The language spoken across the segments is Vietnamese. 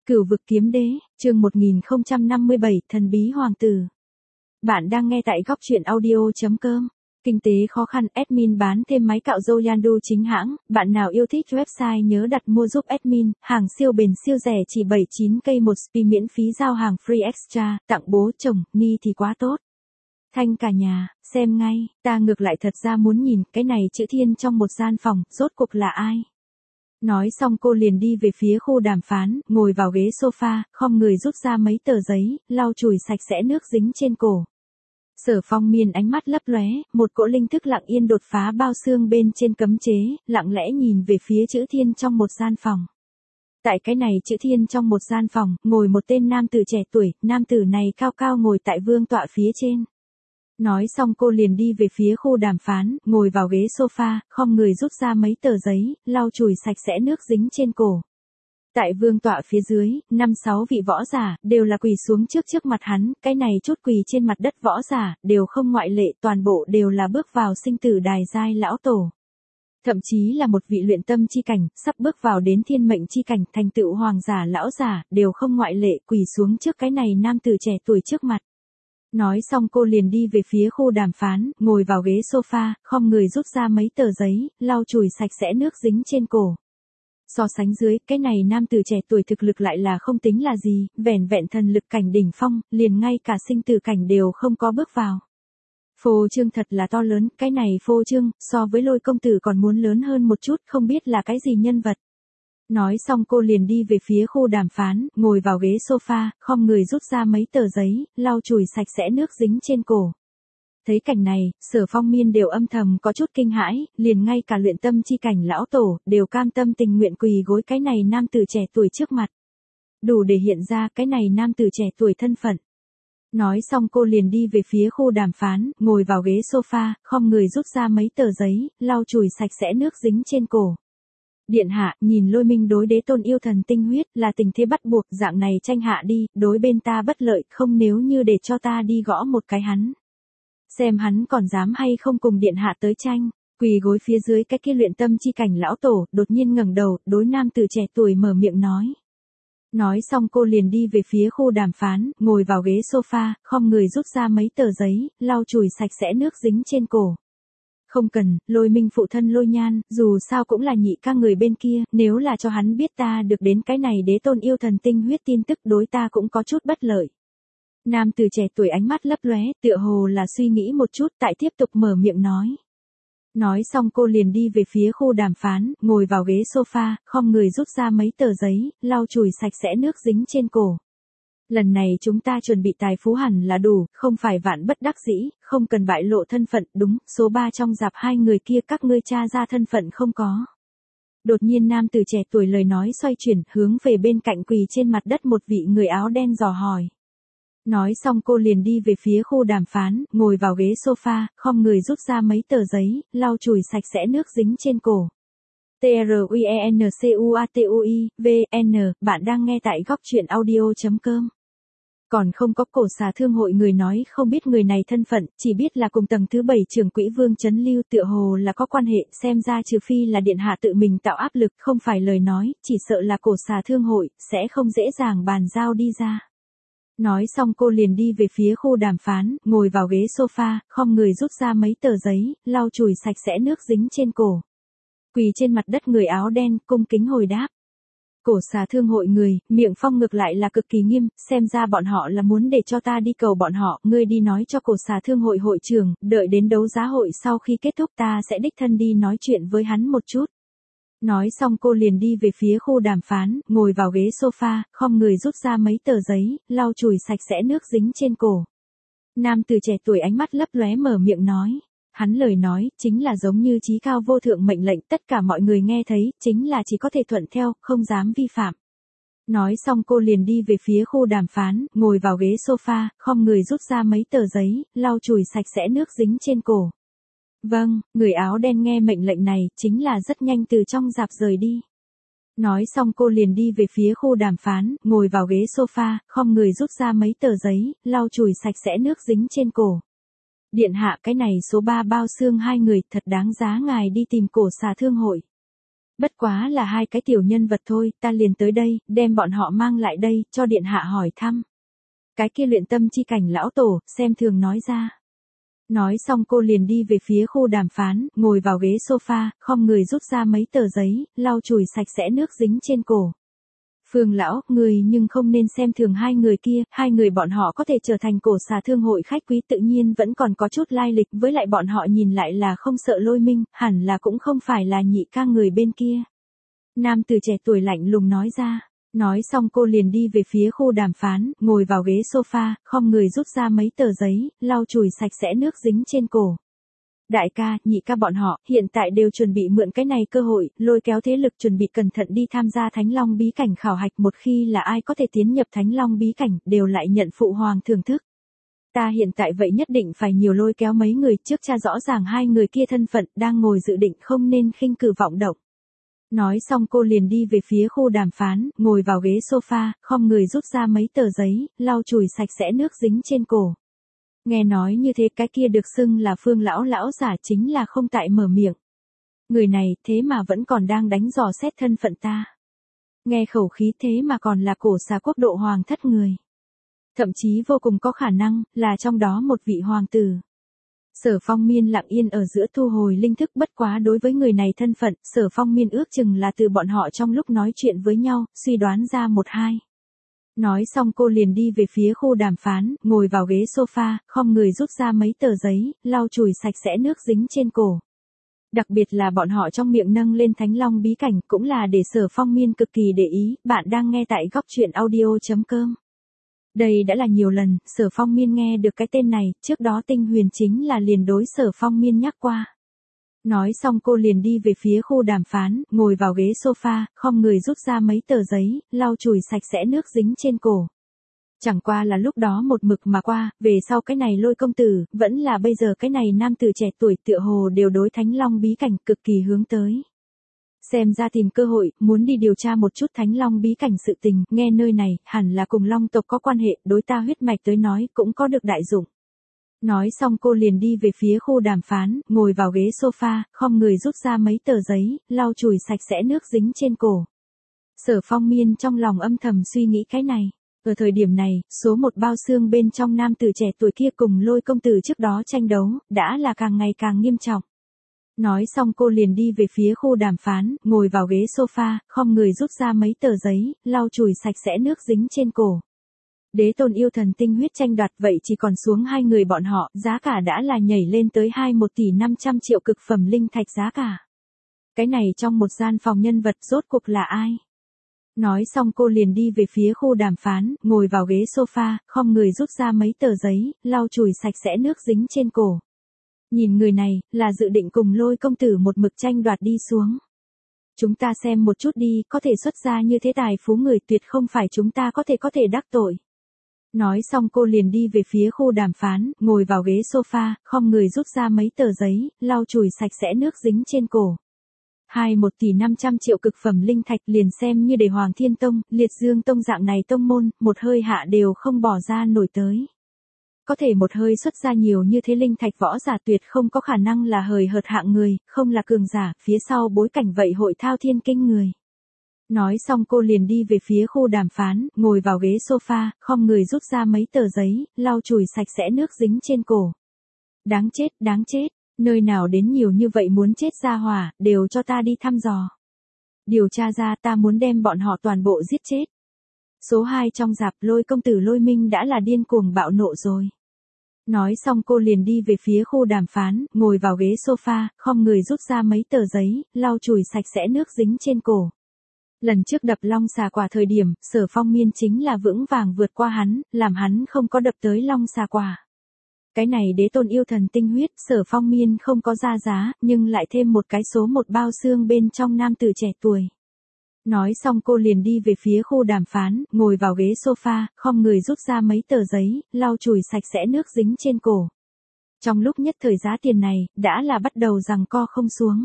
Cửu vực kiếm đế, chương 1057, thần bí hoàng tử. Bạn đang nghe tại góc truyện audio.com. Kinh tế khó khăn, admin bán thêm máy cạo râu Yandu chính hãng, bạn nào yêu thích website nhớ đặt mua giúp admin, hàng siêu bền siêu rẻ chỉ 79k một spi miễn phí giao hàng free extra, tặng bố chồng, ni thì quá tốt. Thanh cả nhà, xem ngay, ta ngược lại thật ra muốn nhìn cái này chữ thiên trong một gian phòng, rốt cuộc là ai? Nói xong cô liền đi về phía khu đàm phán, ngồi vào ghế sofa, khom người rút ra mấy tờ giấy, lau chùi sạch sẽ nước dính trên cổ. Sở Phong Miên ánh mắt lấp lóe, một cỗ linh thức lặng yên đột phá bao xương bên trên cấm chế, lặng lẽ nhìn về phía chữ thiên trong một gian phòng. Tại cái này chữ thiên trong một gian phòng, ngồi một tên nam tử trẻ tuổi, nam tử này cao cao ngồi tại vương tọa phía trên. Nói xong cô liền đi về phía khu đàm phán, ngồi vào ghế sofa, khom người rút ra mấy tờ giấy, lau chùi sạch sẽ nước dính trên cổ. Tại vương tọa phía dưới, 5-6 vị võ giả, đều là quỳ xuống trước mặt hắn, cái này chút quỳ trên mặt đất võ giả, đều không ngoại lệ, toàn bộ đều là bước vào sinh tử đài giai lão tổ. Thậm chí là một vị luyện tâm chi cảnh, sắp bước vào đến thiên mệnh chi cảnh, thành tựu hoàng giả lão giả, đều không ngoại lệ, quỳ xuống trước cái này nam tử trẻ tuổi trước mặt. Nói xong cô liền đi về phía khu đàm phán, ngồi vào ghế sofa, khom người rút ra mấy tờ giấy, lau chùi sạch sẽ nước dính trên cổ. So sánh dưới, cái này nam tử trẻ tuổi thực lực lại là không tính là gì, vẻn vẹn thần lực cảnh đỉnh phong, liền ngay cả sinh tử cảnh đều không có bước vào. Phô trương thật là to lớn, cái này phô trương, so với Lôi công tử còn muốn lớn hơn một chút, không biết là cái gì nhân vật. Nói xong cô liền đi về phía khu đàm phán, ngồi vào ghế sofa, khom người rút ra mấy tờ giấy, lau chùi sạch sẽ nước dính trên cổ. Thấy cảnh này, Sở Phong Miên đều âm thầm có chút kinh hãi, liền ngay cả luyện tâm chi cảnh lão tổ, đều cam tâm tình nguyện quỳ gối cái này nam tử trẻ tuổi trước mặt. Đủ để hiện ra cái này nam tử trẻ tuổi thân phận. Nói xong cô liền đi về phía khu đàm phán, ngồi vào ghế sofa, khom người rút ra mấy tờ giấy, lau chùi sạch sẽ nước dính trên cổ. Điện hạ, nhìn Lôi Minh đối đế tôn yêu thần tinh huyết, là tình thế bắt buộc, dạng này tranh hạ đi, đối bên ta bất lợi, không nếu như để cho ta đi gõ một cái hắn. Xem hắn còn dám hay không cùng điện hạ tới tranh. Quỳ gối phía dưới cái kia luyện tâm chi cảnh lão tổ, đột nhiên ngẩng đầu, đối nam tử trẻ tuổi mở miệng nói. Nói xong cô liền đi về phía khu đàm phán, ngồi vào ghế sofa, khom người rút ra mấy tờ giấy, lau chùi sạch sẽ nước dính trên cổ. Không cần, Lôi Minh phụ thân Lôi Nhan, dù sao cũng là nhị ca người bên kia, nếu là cho hắn biết ta được đến cái này đế tôn yêu thần tinh huyết tin tức đối ta cũng có chút bất lợi. Nam tử trẻ tuổi ánh mắt lấp lóe, tựa hồ là suy nghĩ một chút, tại tiếp tục mở miệng nói. Nói xong cô liền đi về phía khu đàm phán, ngồi vào ghế sofa, khom người rút ra mấy tờ giấy, lau chùi sạch sẽ nước dính trên cổ. Lần này chúng ta chuẩn bị tài phú hẳn là đủ, không phải vạn bất đắc dĩ, không cần bại lộ thân phận, đúng, số 3 trong dạp hai người kia các ngươi tra ra thân phận không có. Đột nhiên nam tử trẻ tuổi lời nói xoay chuyển, hướng về bên cạnh quỳ trên mặt đất một vị người áo đen dò hỏi. Nói xong cô liền đi về phía khu đàm phán, ngồi vào ghế sofa, khom người rút ra mấy tờ giấy, lau chùi sạch sẽ nước dính trên cổ. TRUENCUATUI, VN, bạn đang nghe tại góc truyện audio.com. Còn không có cổ xà thương hội người nói không biết người này thân phận, chỉ biết là cùng tầng thứ 7 trưởng quỹ Vương Chấn Lưu tựa hồ là có quan hệ, xem ra trừ phi là điện hạ tự mình tạo áp lực, không phải lời nói, chỉ sợ là cổ xà thương hội, sẽ không dễ dàng bàn giao đi ra. Nói xong cô liền đi về phía khu đàm phán, ngồi vào ghế sofa, khom người rút ra mấy tờ giấy, lau chùi sạch sẽ nước dính trên cổ. Quỳ trên mặt đất người áo đen, cung kính hồi đáp. Cổ xà thương hội người, miệng phong ngược lại là cực kỳ nghiêm, xem ra bọn họ là muốn để cho ta đi cầu bọn họ, ngươi đi nói cho cổ xà thương hội hội trưởng, đợi đến đấu giá hội sau khi kết thúc ta sẽ đích thân đi nói chuyện với hắn một chút. Nói xong cô liền đi về phía khu đàm phán, ngồi vào ghế sofa, khom người rút ra mấy tờ giấy, lau chùi sạch sẽ nước dính trên cổ. Nam tử trẻ tuổi ánh mắt lấp lóe mở miệng nói. Hắn lời nói, chính là giống như chí cao vô thượng mệnh lệnh, tất cả mọi người nghe thấy, chính là chỉ có thể thuận theo, không dám vi phạm. Nói xong cô liền đi về phía khu đàm phán, ngồi vào ghế sofa, khom người rút ra mấy tờ giấy, lau chùi sạch sẽ nước dính trên cổ. Vâng, người áo đen nghe mệnh lệnh này, chính là rất nhanh từ trong dạp rời đi. Nói xong cô liền đi về phía khu đàm phán, ngồi vào ghế sofa, khom người rút ra mấy tờ giấy, lau chùi sạch sẽ nước dính trên cổ. Điện hạ cái này số 3 bao xương hai người thật đáng giá ngài đi tìm cổ xà thương hội. Bất quá là hai cái tiểu nhân vật thôi, ta liền tới đây, đem bọn họ mang lại đây, cho điện hạ hỏi thăm. Cái kia luyện tâm chi cảnh lão tổ, xem thường nói ra. Nói xong cô liền đi về phía khu đàm phán, ngồi vào ghế sofa, khom người rút ra mấy tờ giấy, lau chùi sạch sẽ nước dính trên cổ. Phương lão, người nhưng không nên xem thường hai người kia, hai người bọn họ có thể trở thành cổ xà thương hội khách quý tự nhiên vẫn còn có chút lai lịch, với lại bọn họ nhìn lại là không sợ Lôi Minh, hẳn là cũng không phải là nhị ca người bên kia. Nam tử trẻ tuổi lạnh lùng nói ra. Nói xong cô liền đi về phía khu đàm phán, ngồi vào ghế sofa, khom người rút ra mấy tờ giấy, lau chùi sạch sẽ nước dính trên cổ. Đại ca, nhị ca bọn họ, hiện tại đều chuẩn bị mượn cái này cơ hội, lôi kéo thế lực chuẩn bị cẩn thận đi tham gia Thánh Long bí cảnh khảo hạch, một khi là ai có thể tiến nhập Thánh Long bí cảnh, đều lại nhận phụ hoàng thưởng thức. Ta hiện tại vậy nhất định phải nhiều lôi kéo mấy người trước cha rõ ràng hai người kia thân phận, đang ngồi dự định không nên khinh cử vọng động. Nói xong cô liền đi về phía khu đàm phán, ngồi vào ghế sofa, khom người rút ra mấy tờ giấy, lau chùi sạch sẽ nước dính trên cổ. Nghe nói như thế cái kia được xưng là Phương lão lão giả chính là không tại mở miệng. Người này thế mà vẫn còn đang đánh dò xét thân phận ta. Nghe khẩu khí thế mà còn là cổ xà quốc độ hoàng thất người. Thậm chí vô cùng có khả năng là trong đó một vị hoàng tử. Sở Phong Miên lặng yên ở giữa thu hồi linh thức, bất quá đối với người này thân phận, Sở Phong Miên ước chừng là từ bọn họ trong lúc nói chuyện với nhau, suy đoán ra một hai. Nói xong cô liền đi về phía khu đàm phán, ngồi vào ghế sofa, khom người rút ra mấy tờ giấy, lau chùi sạch sẽ nước dính trên cổ. Đặc biệt là bọn họ trong miệng nâng lên Thánh Long bí cảnh cũng là để Sở Phong Miên cực kỳ để ý, bạn đang nghe tại góc truyện audio.com. Đây đã là nhiều lần, Sở Phong Miên nghe được cái tên này, trước đó Tinh Huyền chính là liền đối Sở Phong Miên nhắc qua. Nói xong cô liền đi về phía khu đàm phán, ngồi vào ghế sofa, khom người rút ra mấy tờ giấy, lau chùi sạch sẽ nước dính trên cổ. Chẳng qua là lúc đó một mực mà qua, về sau cái này Lôi công tử, vẫn là bây giờ cái này nam tử trẻ tuổi tựa hồ đều đối Thánh Long bí cảnh cực kỳ hướng tới. Xem ra tìm cơ hội, muốn đi điều tra một chút Thánh Long bí cảnh sự tình, nghe nơi này, hẳn là cùng Long tộc có quan hệ, đối ta huyết mạch tới nói, cũng có được đại dụng. Nói xong cô liền đi về phía khu đàm phán, ngồi vào ghế sofa, khom người rút ra mấy tờ giấy, lau chùi sạch sẽ nước dính trên cổ. Sở Phong Miên trong lòng âm thầm suy nghĩ cái này. Ở thời điểm này, số một bao xương bên trong nam tử trẻ tuổi kia cùng Lôi công tử trước đó tranh đấu, đã là càng ngày càng nghiêm trọng. Nói xong cô liền đi về phía khu đàm phán, ngồi vào ghế sofa, khom người rút ra mấy tờ giấy, lau chùi sạch sẽ nước dính trên cổ. Đế tôn yêu thần tinh huyết tranh đoạt vậy chỉ còn xuống hai người bọn họ, giá cả đã là nhảy lên tới 21 tỷ 500 triệu cực phẩm linh thạch giá cả. Cái này trong một gian phòng nhân vật rốt cuộc là ai? Nói xong cô liền đi về phía khu đàm phán, ngồi vào ghế sofa, khom người rút ra mấy tờ giấy, lau chùi sạch sẽ nước dính trên cổ. Nhìn người này, là dự định cùng Lôi công tử một mực tranh đoạt đi xuống. Chúng ta xem một chút đi, có thể xuất ra như thế tài phú người tuyệt không phải chúng ta có thể đắc tội. Nói xong cô liền đi về phía khu đàm phán, ngồi vào ghế sofa, khom người rút ra mấy tờ giấy, lau chùi sạch sẽ nước dính trên cổ. 21 tỷ 500 triệu cực phẩm linh thạch liền xem như để Hoàng Thiên Tông, Liệt Dương Tông dạng này tông môn, một hơi hạ đều không bỏ ra nổi tới. Có thể một hơi xuất ra nhiều như thế linh thạch võ giả tuyệt không có khả năng là hời hợt hạng người, không là cường giả, phía sau bối cảnh vậy hội thao thiên kinh người. Nói xong cô liền đi về phía khu đàm phán, ngồi vào ghế sofa, khom người rút ra mấy tờ giấy, lau chùi sạch sẽ nước dính trên cổ. Đáng chết, nơi nào đến nhiều như vậy muốn chết ra hỏa, đều cho ta đi thăm dò. Điều tra ra ta muốn đem bọn họ toàn bộ giết chết. Số 2 trong rạp Lôi công tử Lôi Minh đã là điên cuồng bạo nộ rồi. Nói xong cô liền đi về phía khu đàm phán, ngồi vào ghế sofa, khom người rút ra mấy tờ giấy, lau chùi sạch sẽ nước dính trên cổ. Lần trước đập long xà quả thời điểm, Sở Phong Miên chính là vững vàng vượt qua hắn, làm hắn không có đập tới long xà quả. Cái này đế tôn yêu thần tinh huyết, Sở Phong Miên không có ra giá, nhưng lại thêm một cái số một bao xương bên trong nam tử trẻ tuổi. Nói xong cô liền đi về phía khu đàm phán, ngồi vào ghế sofa, khom người rút ra mấy tờ giấy, lau chùi sạch sẽ nước dính trên cổ. Trong lúc nhất thời giá tiền này, đã là bắt đầu giằng co không xuống.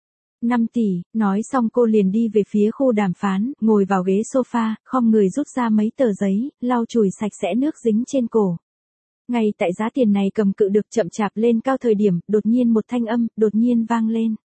5 tỷ, nói xong cô liền đi về phía khu đàm phán, ngồi vào ghế sofa, khom người rút ra mấy tờ giấy, lau chùi sạch sẽ nước dính trên cổ. Ngay tại giá tiền này cầm cự được chậm chạp lên cao thời điểm, đột nhiên một thanh âm, đột nhiên vang lên.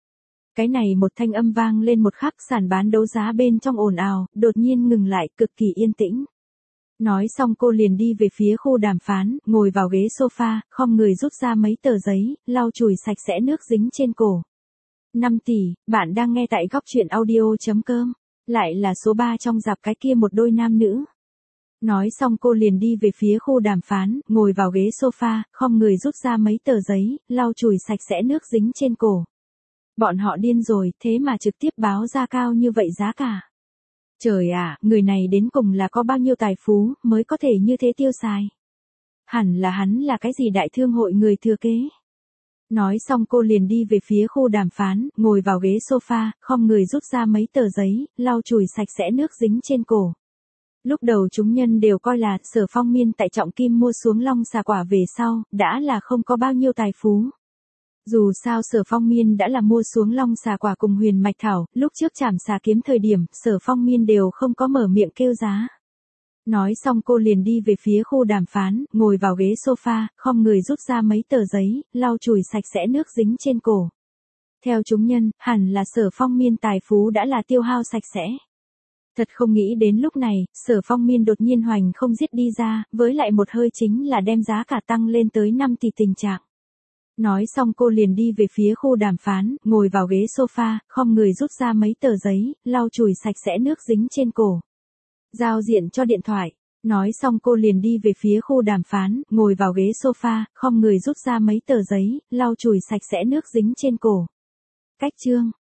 Cái này một thanh âm vang lên một khắc, sàn bán đấu giá bên trong ồn ào, đột nhiên ngừng lại, cực kỳ yên tĩnh. Nói xong cô liền đi về phía khu đàm phán, ngồi vào ghế sofa, khom người rút ra mấy tờ giấy, lau chùi sạch sẽ nước dính trên cổ. 5 tỷ, bạn đang nghe tại góc truyện audio.com. Lại là số 3 trong dạp cái kia một đôi nam nữ. Nói xong cô liền đi về phía khu đàm phán, ngồi vào ghế sofa, khom người rút ra mấy tờ giấy, lau chùi sạch sẽ nước dính trên cổ. Bọn họ điên rồi, thế mà trực tiếp báo ra cao như vậy giá cả. Trời ạ, người này đến cùng là có bao nhiêu tài phú, mới có thể như thế tiêu xài. Hẳn là hắn là cái gì đại thương hội người thừa kế. Nói xong cô liền đi về phía khu đàm phán, ngồi vào ghế sofa, khom người rút ra mấy tờ giấy, lau chùi sạch sẽ nước dính trên cổ. Lúc đầu chúng nhân đều coi là Sở Phong Miên tại Trọng Kim mua xuống long xà quả về sau, đã là không có bao nhiêu tài phú. Dù sao Sở Phong Miên đã là mua xuống long xà quả cùng Huyền Mạch Thảo, lúc trước chảm xà kiếm thời điểm, Sở Phong Miên đều không có mở miệng kêu giá. Nói xong cô liền đi về phía khu đàm phán, ngồi vào ghế sofa, khom người rút ra mấy tờ giấy, lau chùi sạch sẽ nước dính trên cổ. Theo chúng nhân, hẳn là Sở Phong Miên tài phú đã là tiêu hao sạch sẽ. Thật không nghĩ đến lúc này, Sở Phong Miên đột nhiên hoành không giết đi ra, với lại một hơi chính là đem giá cả tăng lên tới 5 tỷ tình trạng. Nói xong cô liền đi về phía khu đàm phán, ngồi vào ghế sofa, khom người rút ra mấy tờ giấy, lau chùi sạch sẽ nước dính trên cổ. Giao diện cho điện thoại. Nói xong cô liền đi về phía khu đàm phán, ngồi vào ghế sofa, khom người rút ra mấy tờ giấy, lau chùi sạch sẽ nước dính trên cổ. Cách chương.